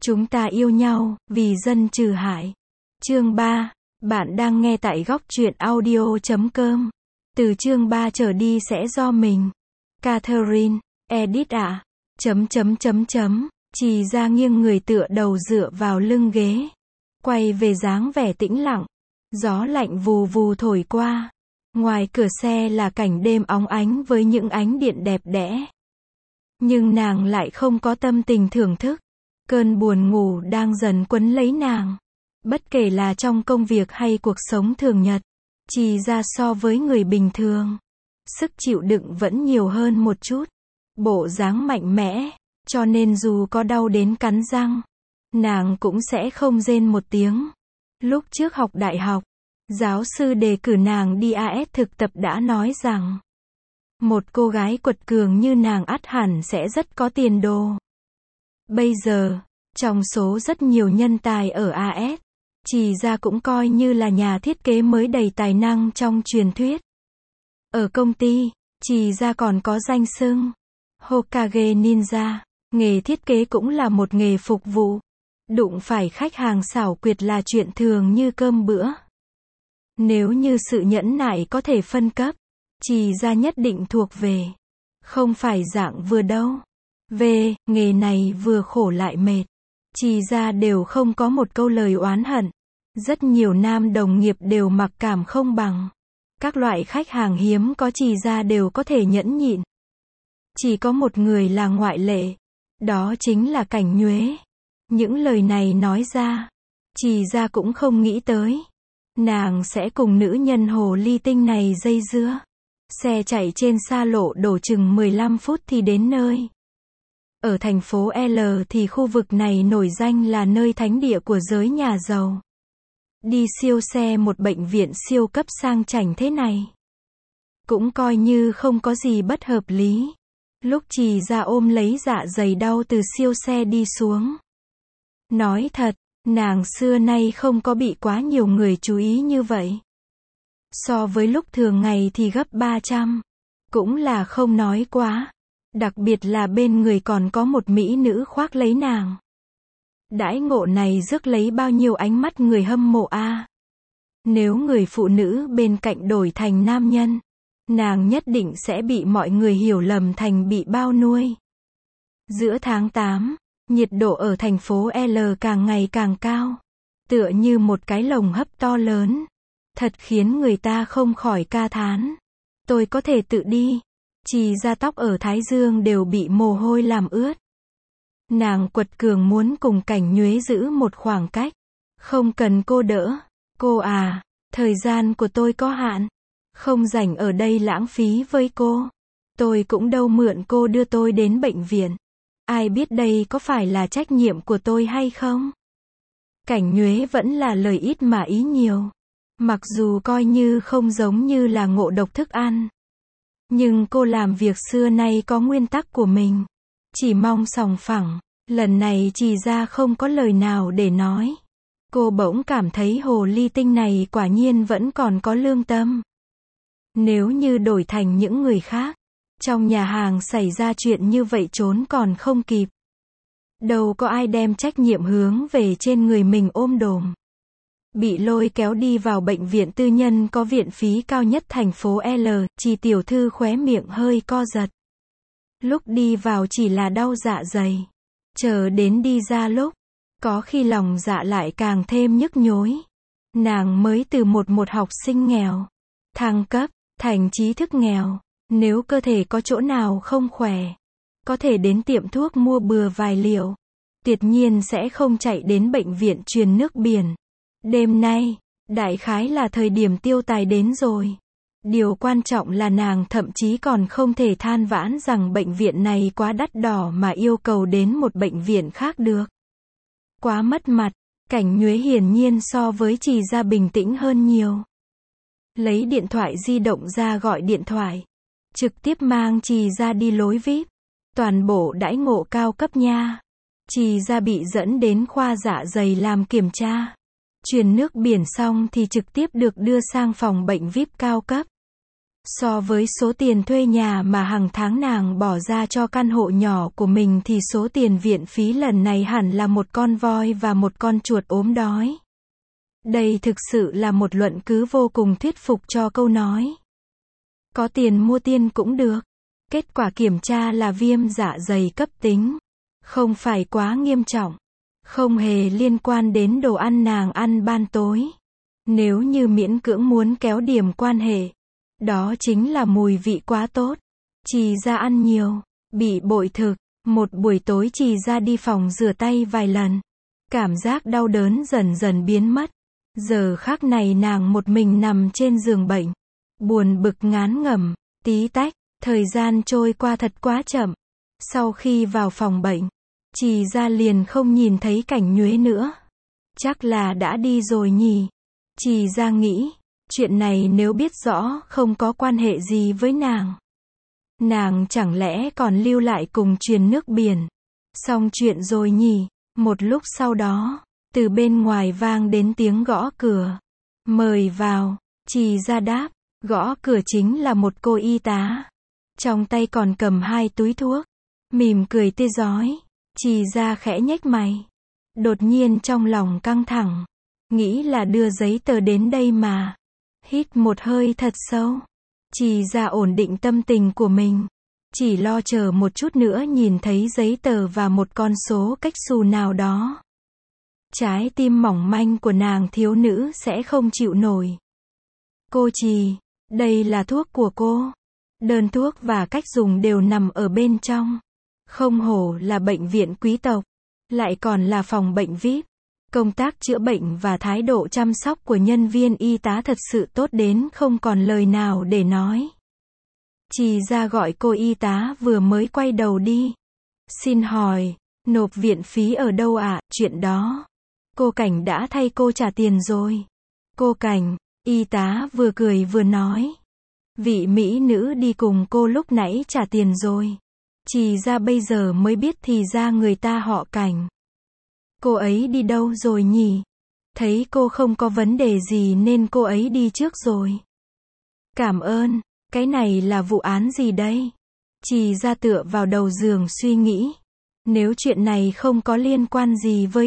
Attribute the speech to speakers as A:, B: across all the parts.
A: Chúng ta yêu nhau, vì dân trừ hại. Chương 3. Bạn đang nghe tại góc truyện audio.com. Từ chương 3 trở đi sẽ do mình. Catherine, edit ạ. Trì ra nghiêng người tựa đầu dựa vào lưng ghế. Quay về dáng vẻ tĩnh lặng. Gió lạnh vù vù thổi qua. Ngoài cửa xe là cảnh đêm óng ánh với những ánh điện đẹp đẽ. Nhưng nàng lại không có tâm tình thưởng thức. Cơn buồn ngủ đang dần quấn lấy nàng. Bất kể là trong công việc hay cuộc sống thường nhật, Trì ra so với người bình thường, sức chịu đựng vẫn nhiều hơn một chút. Bộ dáng mạnh mẽ, cho nên dù có đau đến cắn răng, nàng cũng sẽ không rên một tiếng. Lúc trước học đại học, giáo sư đề cử nàng đi AS thực tập đã nói rằng, một cô gái quật cường như nàng ắt hẳn sẽ rất có tiền đồ. Bây giờ, trong số rất nhiều nhân tài ở AS, Trì ra cũng coi như là nhà thiết kế mới đầy tài năng trong truyền thuyết. Ở công ty, Trì ra còn có danh xưng Hokage Ninja. Nghề thiết kế cũng là một nghề phục vụ. Đụng phải khách hàng xảo quyệt là chuyện thường như cơm bữa. Nếu như sự nhẫn nại có thể phân cấp, Trì ra nhất định thuộc về. Không phải dạng vừa đâu. Về, nghề này vừa khổ lại mệt. Trì ra đều không có một câu lời oán hận. Rất nhiều nam đồng nghiệp đều mặc cảm không bằng. Các loại khách hàng hiếm có Trì ra đều có thể nhẫn nhịn. Chỉ có một người là ngoại lệ. Đó chính là Cảnh Nhuế. Những lời này nói ra, Trì ra cũng không nghĩ tới. Nàng sẽ cùng nữ nhân hồ ly tinh này dây dưa. Xe chạy trên xa lộ đổ chừng 15 phút thì đến nơi. Ở thành phố L thì khu vực này nổi danh là nơi thánh địa của giới nhà giàu. Đi siêu xe một bệnh viện siêu cấp sang chảnh thế này, cũng coi như không có gì bất hợp lý. Lúc Trì ra ôm lấy dạ dày đau từ siêu xe đi xuống. Nói thật, nàng xưa nay không có bị quá nhiều người chú ý như vậy. So với lúc thường ngày thì gấp 300. Cũng là không nói quá. Đặc biệt là bên người còn có một mỹ nữ khoác lấy nàng. Đãi ngộ này rước lấy bao nhiêu ánh mắt người hâm mộ a. Nếu người phụ nữ bên cạnh đổi thành nam nhân, nàng nhất định sẽ bị mọi người hiểu lầm thành bị bao nuôi. Giữa tháng 8, nhiệt độ ở thành phố L càng ngày càng cao. Tựa như một cái lồng hấp to lớn. Thật khiến người ta không khỏi ca thán. Tôi có thể tự đi. Trì ra tóc ở thái dương đều bị mồ hôi làm ướt. Nàng quật cường muốn cùng Cảnh Nhuế giữ một khoảng cách. Không cần cô đỡ. Cô à, thời gian của tôi có hạn. Không rảnh ở đây lãng phí với cô. Tôi cũng đâu mượn cô đưa tôi đến bệnh viện. Ai biết đây có phải là trách nhiệm của tôi hay không? Cảnh Nhuế vẫn là lời ít mà ý nhiều. Mặc dù coi như không giống như là ngộ độc thức ăn. Nhưng cô làm việc xưa nay có nguyên tắc của mình. Chỉ mong sòng phẳng. Lần này Trì ra không có lời nào để nói. Cô bỗng cảm thấy hồ ly tinh này quả nhiên vẫn còn có lương tâm. Nếu như đổi thành những người khác, trong nhà hàng xảy ra chuyện như vậy trốn còn không kịp. Đâu có ai đem trách nhiệm hướng về trên người mình ôm đồm. Bị lôi kéo đi vào bệnh viện tư nhân có viện phí cao nhất thành phố L, Trì tiểu thư khóe miệng hơi co giật. Lúc đi vào chỉ là đau dạ dày. Chờ đến đi ra lúc, có khi lòng dạ lại càng thêm nhức nhối. Nàng mới từ một học sinh nghèo, thăng cấp, thành trí thức nghèo. Nếu cơ thể có chỗ nào không khỏe, có thể đến tiệm thuốc mua bừa vài liệu. Tuyệt nhiên sẽ không chạy đến bệnh viện truyền nước biển. Đêm nay, đại khái là thời điểm tiêu tài đến rồi. Điều quan trọng là nàng thậm chí còn không thể than vãn rằng bệnh viện này quá đắt đỏ mà yêu cầu đến một bệnh viện khác được. Quá mất mặt. Cảnh Nhuế hiển nhiên so với Trì ra bình tĩnh hơn nhiều. Lấy điện thoại di động ra gọi điện thoại. Trực tiếp mang Trì ra đi lối VIP. Toàn bộ đãi ngộ cao cấp nha. Trì ra bị dẫn đến khoa dạ dày làm kiểm tra. Truyền nước biển xong thì trực tiếp được đưa sang phòng bệnh VIP cao cấp. So với số tiền thuê nhà mà hàng tháng nàng bỏ ra cho căn hộ nhỏ của mình thì số tiền viện phí lần này hẳn là một con voi và một con chuột ốm đói. Đây thực sự là một luận cứ vô cùng thuyết phục cho câu nói. Có tiền mua tiên cũng được. Kết quả kiểm tra là viêm dạ dày cấp tính. Không phải quá nghiêm trọng. Không hề liên quan đến đồ ăn nàng ăn ban tối. Nếu như miễn cưỡng muốn kéo điểm quan hệ, đó chính là mùi vị quá tốt. Trì ra ăn nhiều, bị bội thực. Một buổi tối Trì ra đi phòng rửa tay vài lần. Cảm giác đau đớn dần dần biến mất. Giờ khắc này nàng một mình nằm trên giường bệnh. Buồn bực ngán ngẩm, tí tách, thời gian trôi qua thật quá chậm. Sau khi vào phòng bệnh, Trì ra liền không nhìn thấy Cảnh Nhuế nữa. Chắc là đã đi rồi nhỉ. Trì ra nghĩ, chuyện này nếu biết rõ không có quan hệ gì với nàng. Nàng chẳng lẽ còn lưu lại cùng truyền nước biển. Xong chuyện rồi nhỉ. Một lúc sau đó, từ bên ngoài vang đến tiếng gõ cửa. Mời vào, Trì ra đáp, gõ cửa chính là một cô y tá. Trong tay còn cầm 2 túi thuốc. Mỉm cười tươi rói, Trì ra khẽ nhếch mày. Đột nhiên trong lòng căng thẳng. Nghĩ là đưa giấy tờ đến đây mà. Hít một hơi thật sâu. Trì ra ổn định tâm tình của mình. Chỉ lo chờ một chút nữa nhìn thấy giấy tờ và một con số cách xù nào đó. Trái tim mỏng manh của nàng thiếu nữ sẽ không chịu nổi. Cô Trì, đây là thuốc của cô. Đơn thuốc và cách dùng đều nằm ở bên trong. Không hổ là bệnh viện quý tộc. Lại còn là phòng bệnh VIP. Công tác chữa bệnh và thái độ chăm sóc của nhân viên y tá thật sự tốt đến không còn lời nào để nói. Trì ra gọi cô y tá vừa mới quay đầu đi. Xin hỏi, nộp viện phí ở đâu ạ? Chuyện đó, cô Cảnh đã thay cô trả tiền rồi. Cô Cảnh, y tá vừa cười vừa nói. Vị mỹ nữ đi cùng cô lúc nãy trả tiền rồi. Trì ra bây giờ mới biết thì ra người ta họ Cảnh. Cô ấy đi đâu rồi nhỉ? Thấy cô không có vấn đề gì nên cô ấy đi trước rồi. Cảm ơn, cái này là vụ án gì đây? Trì ra tựa vào đầu giường suy nghĩ. Nếu chuyện này không có liên quan gì với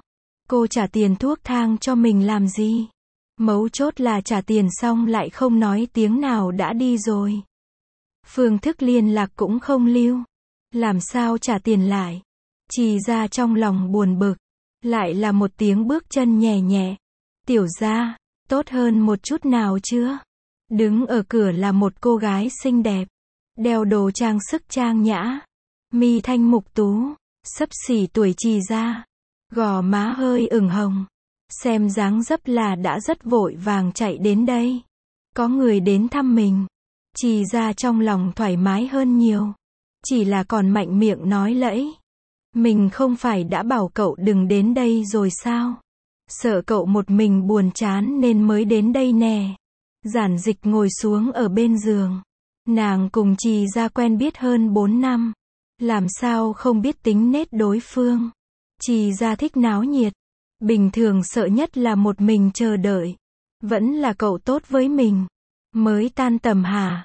A: cô trả tiền thuốc thang cho mình làm gì? Mấu chốt là trả tiền xong lại không nói tiếng nào đã đi rồi. Phương thức liên lạc cũng không lưu. Làm sao trả tiền lại? Trì ra trong lòng buồn bực. Lại là một tiếng bước chân nhẹ nhẹ. Tiểu gia, tốt hơn một chút nào chưa? Đứng ở cửa là một cô gái xinh đẹp. Đeo đồ trang sức trang nhã. Mi thanh mục tú. Xấp xỉ tuổi Trì ra. Gò má hơi ửng hồng. Xem dáng dấp là đã rất vội vàng chạy đến đây. Có người đến thăm mình. Trì ra trong lòng thoải mái hơn nhiều. Chỉ là còn mạnh miệng nói lẫy. Mình không phải đã bảo cậu đừng đến đây rồi sao? Sợ cậu một mình buồn chán nên mới đến đây nè. Giản Dịch ngồi xuống ở bên giường. Nàng cùng Trì ra quen biết hơn 4 năm. Làm sao không biết tính nết đối phương. Trì ra thích náo nhiệt. Bình thường sợ nhất là một mình chờ đợi. Vẫn là cậu tốt với mình. Mới tan tầm hả?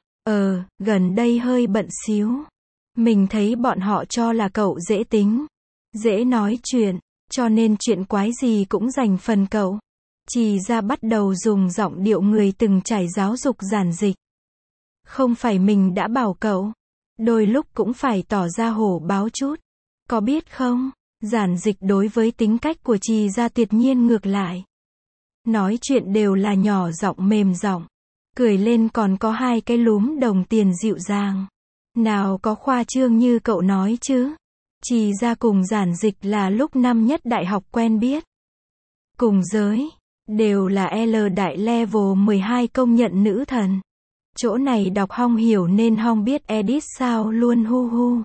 A: Gần đây hơi bận xíu. Mình thấy bọn họ cho là cậu dễ tính, dễ nói chuyện, cho nên chuyện quái gì cũng dành phần cậu. Trì ra bắt đầu dùng giọng điệu người từng trải giáo dục Giản Dịch. Không phải mình đã bảo cậu, đôi lúc cũng phải tỏ ra hổ báo chút. Có biết không, Giản Dịch đối với tính cách của Trì ra tuyệt nhiên ngược lại. Nói chuyện đều là nhỏ giọng mềm giọng, cười lên còn có 2 cái lúm đồng tiền dịu dàng. Nào có khoa trương như cậu nói chứ. Trì ra cùng Giản Dịch là lúc năm nhất đại học quen biết. Cùng giới, đều là L đại level 12 công nhận nữ thần. Chỗ này đọc hong hiểu nên hong biết edit sao luôn hu hu.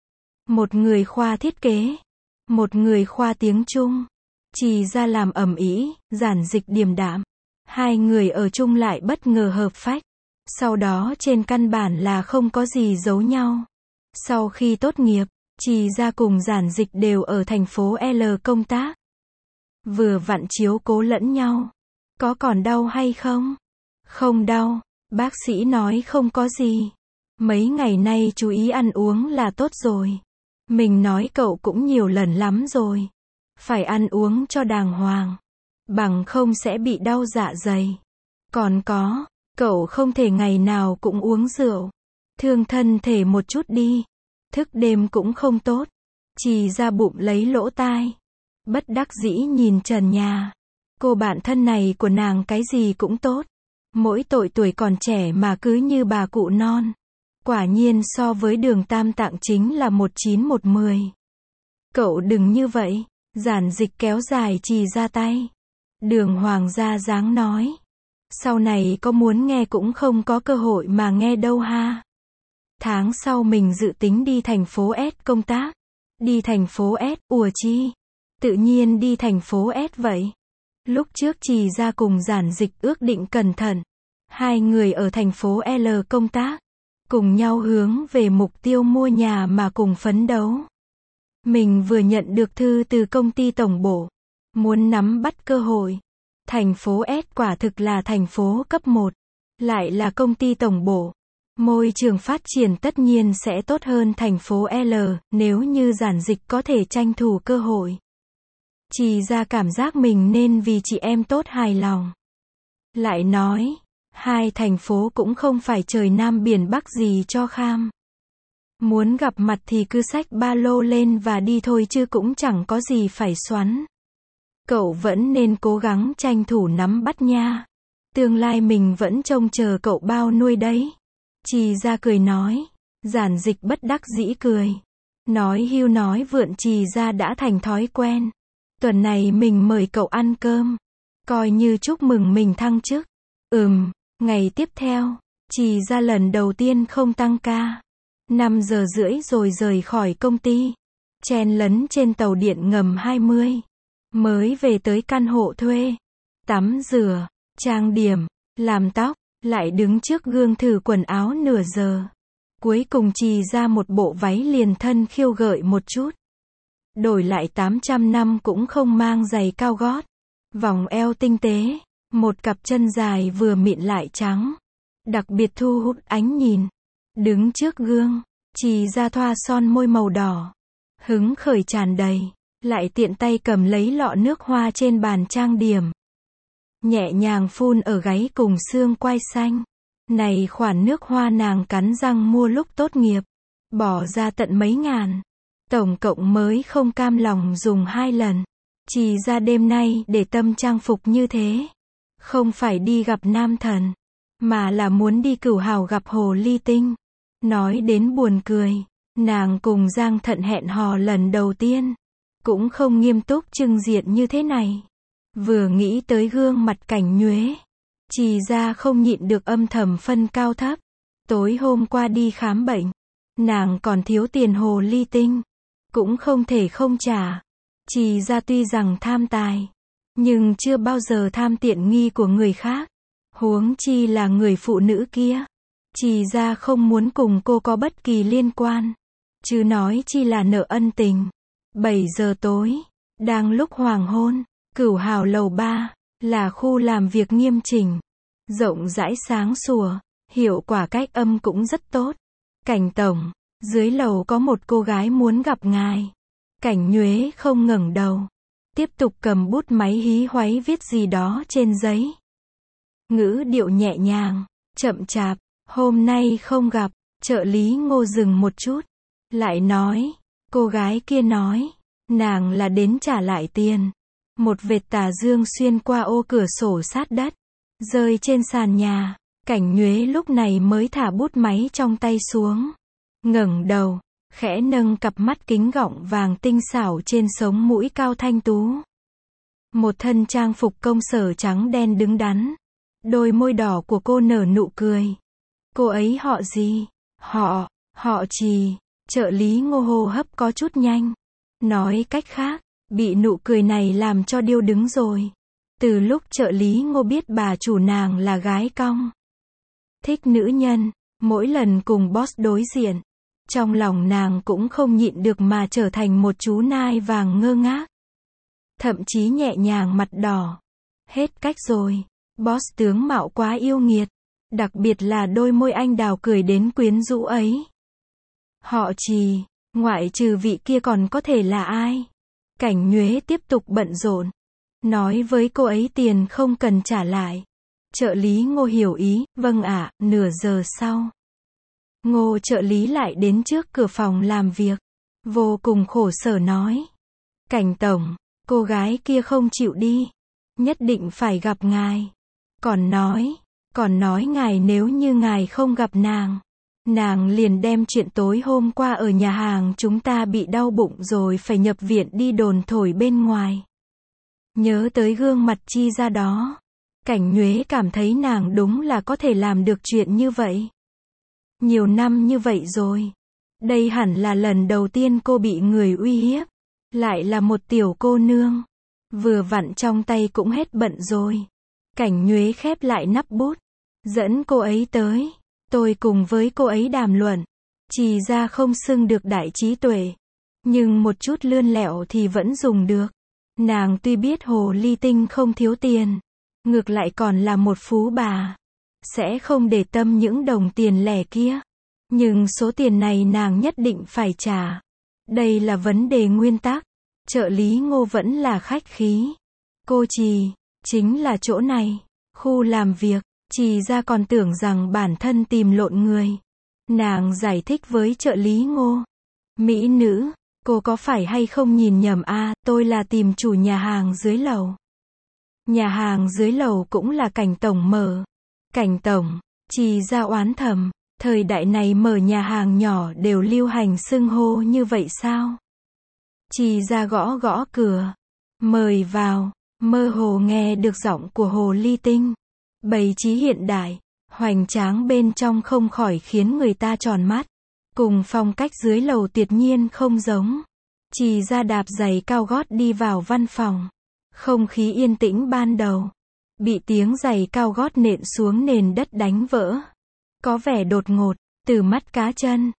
A: Một người khoa thiết kế, một người khoa tiếng Trung. Trì ra làm ầm ĩ, Giản Dịch điềm đạm. 2 người ở chung lại bất ngờ hợp phách. Sau đó trên căn bản là không có gì giấu nhau. Sau khi tốt nghiệp, Trì ra cùng Giản Dịch đều ở thành phố L công tác. Vừa vặn chiếu cố lẫn nhau. Có còn đau hay không? Không đau. Bác sĩ nói không có gì. Mấy ngày nay chú ý ăn uống là tốt rồi. Mình nói cậu cũng nhiều lần lắm rồi. Phải ăn uống cho đàng hoàng. Bằng không sẽ bị đau dạ dày. Còn có, cậu không thể ngày nào cũng uống rượu. Thương thân thể một chút đi. Thức đêm cũng không tốt. Trì ra bụng lấy lỗ tai. Bất đắc dĩ nhìn trần nhà. Cô bạn thân này của nàng cái gì cũng tốt. Mỗi tội tuổi còn trẻ mà cứ như bà cụ non. Quả nhiên so với Đường Tam Tạng chính là 1910. Cậu đừng như vậy. Giản Dịch kéo dài Trì ra tay. Đường Hoàng ra dáng nói. Sau này có muốn nghe cũng không có cơ hội mà nghe đâu ha. Tháng sau mình dự tính đi thành phố S công tác. Đi thành phố S, ủa chi? Tự nhiên đi thành phố S vậy. Lúc trước Trì ra cùng Giản Dịch ước định cẩn thận. Hai người ở thành phố L công tác. Cùng nhau hướng về mục tiêu mua nhà mà cùng phấn đấu. Mình vừa nhận được thư từ công ty tổng bộ. Muốn nắm bắt cơ hội. Thành phố S quả thực là thành phố cấp 1. Lại là công ty tổng bộ. Môi trường phát triển tất nhiên sẽ tốt hơn thành phố L, nếu như Giản Dịch có thể tranh thủ cơ hội. Trì ra cảm giác mình nên vì chị em tốt hài lòng. Lại nói, hai thành phố cũng không phải trời Nam biển Bắc gì cho kham. Muốn gặp mặt thì cứ xách ba lô lên và đi thôi chứ cũng chẳng có gì phải xoắn. Cậu vẫn nên cố gắng tranh thủ nắm bắt nha. Tương lai mình vẫn trông chờ cậu bao nuôi đấy. Trì ra cười nói. Giản Dịch bất đắc dĩ cười. Nói hưu nói vượn Trì ra đã thành thói quen. Tuần này mình mời cậu ăn cơm. Coi như chúc mừng mình thăng chức. Ngày tiếp theo, Trì ra lần đầu tiên không tăng ca. 5 giờ rưỡi rồi rời khỏi công ty. Chen lấn trên tàu điện ngầm 20. Mới về tới căn hộ thuê. Tắm rửa, trang điểm, làm tóc, lại đứng trước gương thử quần áo nửa giờ. Cuối cùng Trì ra một bộ váy liền thân khiêu gợi một chút. Đổi lại 800 năm cũng không mang giày cao gót. Vòng eo tinh tế. Một cặp chân dài vừa mịn lại trắng. Đặc biệt thu hút ánh nhìn. Đứng trước gương, Trì ra thoa son môi màu đỏ. Hứng khởi tràn đầy. Lại tiện tay cầm lấy lọ nước hoa trên bàn trang điểm. Nhẹ nhàng phun ở gáy cùng xương quai xanh. Này khoản nước hoa nàng cắn răng mua lúc tốt nghiệp. Bỏ ra tận mấy ngàn. Tổng cộng mới không cam lòng dùng 2 lần. Trì ra đêm nay để tâm trang phục như thế. Không phải đi gặp nam thần. Mà là muốn đi Cửu Hào gặp hồ ly tinh. Nói đến buồn cười. Nàng cùng Giang Thận hẹn hò lần đầu tiên. Cũng không nghiêm túc trưng diện như thế này. Vừa nghĩ tới gương mặt Cảnh Nhuế. Trì ra không nhịn được âm thầm phân cao thấp. Tối hôm qua đi khám bệnh. Nàng còn thiếu tiền hồ ly tinh. Cũng không thể không trả. Trì ra tuy rằng tham tài. Nhưng chưa bao giờ tham tiện nghi của người khác. Huống chi là người phụ nữ kia. Trì ra không muốn cùng cô có bất kỳ liên quan. Chứ nói chi là nợ ân tình. 7 giờ tối. Đang lúc hoàng hôn. Cửu Hào lầu 3. Là khu làm việc nghiêm chỉnh. Rộng rãi sáng sủa. Hiệu quả cách âm cũng rất tốt. Cảnh tổng. Dưới lầu có một cô gái muốn gặp ngài. Cảnh Nhuế không ngẩng đầu. Tiếp tục cầm bút máy hí hoáy viết gì đó trên giấy. Ngữ điệu nhẹ nhàng, chậm chạp. Hôm nay không gặp. Trợ lý Ngô dừng một chút. Lại nói. Cô gái kia nói. Nàng là đến trả lại tiền. Một vệt tà dương xuyên qua ô cửa sổ sát đất. Rơi trên sàn nhà. Cảnh Nhuế lúc này mới thả bút máy trong tay xuống. Ngẩng đầu. Khẽ nâng cặp mắt kính gọng vàng tinh xảo trên sống mũi cao thanh tú. Một thân trang phục công sở trắng đen đứng đắn. Đôi môi đỏ của cô nở nụ cười. Cô ấy họ gì? Họ Trì. Trợ lý Ngô hô hấp có chút nhanh. Nói cách khác, bị nụ cười này làm cho điêu đứng rồi. Từ lúc trợ lý Ngô biết bà chủ nàng là gái cong. Thích nữ nhân, mỗi lần cùng boss đối diện. Trong lòng nàng cũng không nhịn được mà trở thành một chú nai vàng ngơ ngác. Thậm chí nhẹ nhàng mặt đỏ. Hết cách rồi. Boss tướng mạo quá yêu nghiệt. Đặc biệt là đôi môi anh đào cười đến quyến rũ ấy. Họ Trì, ngoại trừ vị kia còn có thể là ai? Cảnh Nhuế tiếp tục bận rộn. Nói với cô ấy tiền không cần trả lại. Trợ lý Ngô hiểu ý, vâng ạ, nửa giờ sau. Ngô trợ lý lại đến trước cửa phòng làm việc. Vô cùng khổ sở nói. Cảnh tổng, cô gái kia không chịu đi. Nhất định phải gặp ngài. Còn nói ngài nếu như ngài không gặp nàng liền đem chuyện tối hôm qua ở nhà hàng chúng ta bị đau bụng rồi phải nhập viện đi đồn thổi bên ngoài. Nhớ tới gương mặt Chi ra đó. Cảnh Nhuế cảm thấy nàng đúng là có thể làm được chuyện như vậy. Nhiều năm như vậy rồi. Đây hẳn là lần đầu tiên cô bị người uy hiếp. Lại là một tiểu cô nương. Vừa vặn trong tay cũng hết bận rồi. Cảnh Nhuế khép lại nắp bút. Dẫn cô ấy tới. Tôi cùng với cô ấy đàm luận. Chỉ ra không xưng được đại trí tuệ. Nhưng một chút lươn lẹo thì vẫn dùng được. Nàng tuy biết Hồ Ly Tinh không thiếu tiền. Ngược lại còn là một phú bà. Sẽ không để tâm những đồng tiền lẻ kia. Nhưng số tiền này nàng nhất định phải trả. Đây là vấn đề nguyên tắc. Trợ lý Ngô vẫn là khách khí. Cô Trì, chính là chỗ này. Khu làm việc. Trì ra còn tưởng rằng bản thân tìm lộn người. Nàng giải thích với trợ lý Ngô. Mỹ nữ, cô có phải hay không nhìn nhầm à, tôi là tìm chủ nhà hàng dưới lầu. Nhà hàng dưới lầu cũng là Cảnh tổng mở. Cảnh tổng, Trì ra oán thầm. Thời đại này mở nhà hàng nhỏ đều lưu hành xưng hô như vậy sao? Trì ra gõ gõ cửa. Mời vào. Mơ hồ nghe được giọng của Hồ Ly Tinh. Bày trí hiện đại, hoành tráng bên trong không khỏi khiến người ta tròn mắt. Cùng phong cách dưới lầu tuyệt nhiên không giống. Trì ra đạp giày cao gót đi vào văn phòng. Không khí yên tĩnh ban đầu. Bị tiếng giày cao gót nện xuống nền đất đánh vỡ. Có vẻ đột ngột, từ mắt cá chân,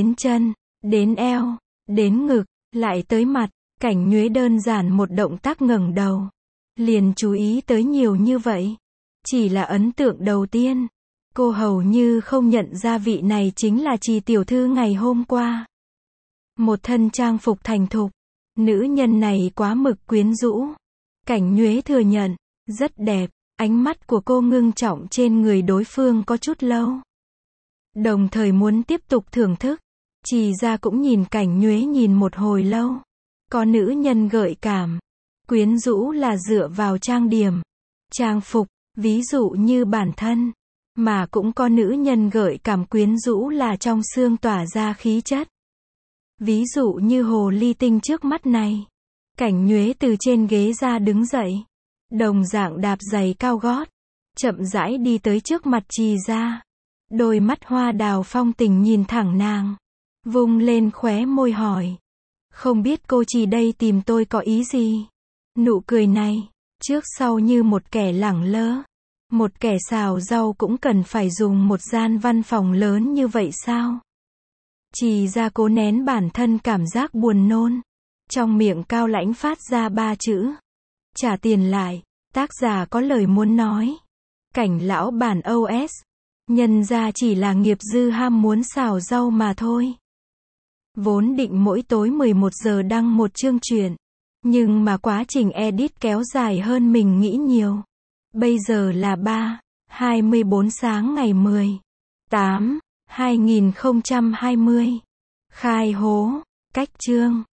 A: đến eo, đến ngực, lại tới mặt. Cảnh Nhuế đơn giản một động tác ngẩng đầu. Liền chú ý tới nhiều như vậy. Chỉ là ấn tượng đầu tiên. Cô hầu như không nhận ra vị này chính là Trì tiểu thư ngày hôm qua. Một thân trang phục thành thục. Nữ nhân này quá mực quyến rũ. Cảnh Nhuế thừa nhận, rất đẹp. Ánh mắt của cô ngưng trọng trên người đối phương có chút lâu. Đồng thời muốn tiếp tục thưởng thức. Trì ra cũng nhìn Cảnh Nhuế nhìn một hồi lâu. Có nữ nhân gợi cảm. Quyến rũ là dựa vào trang điểm, trang phục, ví dụ như bản thân. Mà cũng có nữ nhân gợi cảm quyến rũ là trong xương tỏa ra khí chất. Ví dụ như Hồ Ly Tinh trước mắt này. Cảnh Nhuế từ trên ghế ra đứng dậy. Đồng dạng đạp giày cao gót. Chậm rãi đi tới trước mặt Trì ra. Đôi mắt hoa đào phong tình nhìn thẳng nàng. Vung lên khóe môi hỏi. Không biết cô Trì đây tìm tôi có ý gì? Nụ cười này, trước sau như một kẻ lẳng lơ. Một kẻ xào rau cũng cần phải dùng một gian văn phòng lớn như vậy sao? Trì ra cố nén bản thân cảm giác buồn nôn. Trong miệng cao lãnh phát ra 3 chữ. Trả tiền lại. Tác giả có lời muốn nói. Cảnh lão bản OS. Nhân ra chỉ là nghiệp dư ham muốn xào rau mà thôi. Vốn định mỗi tối 11 giờ đăng một chương truyện. Nhưng mà quá trình edit kéo dài hơn mình nghĩ nhiều. Bây giờ là 3:24 sáng ngày 10/8/2020. Khai hố. Cách chương.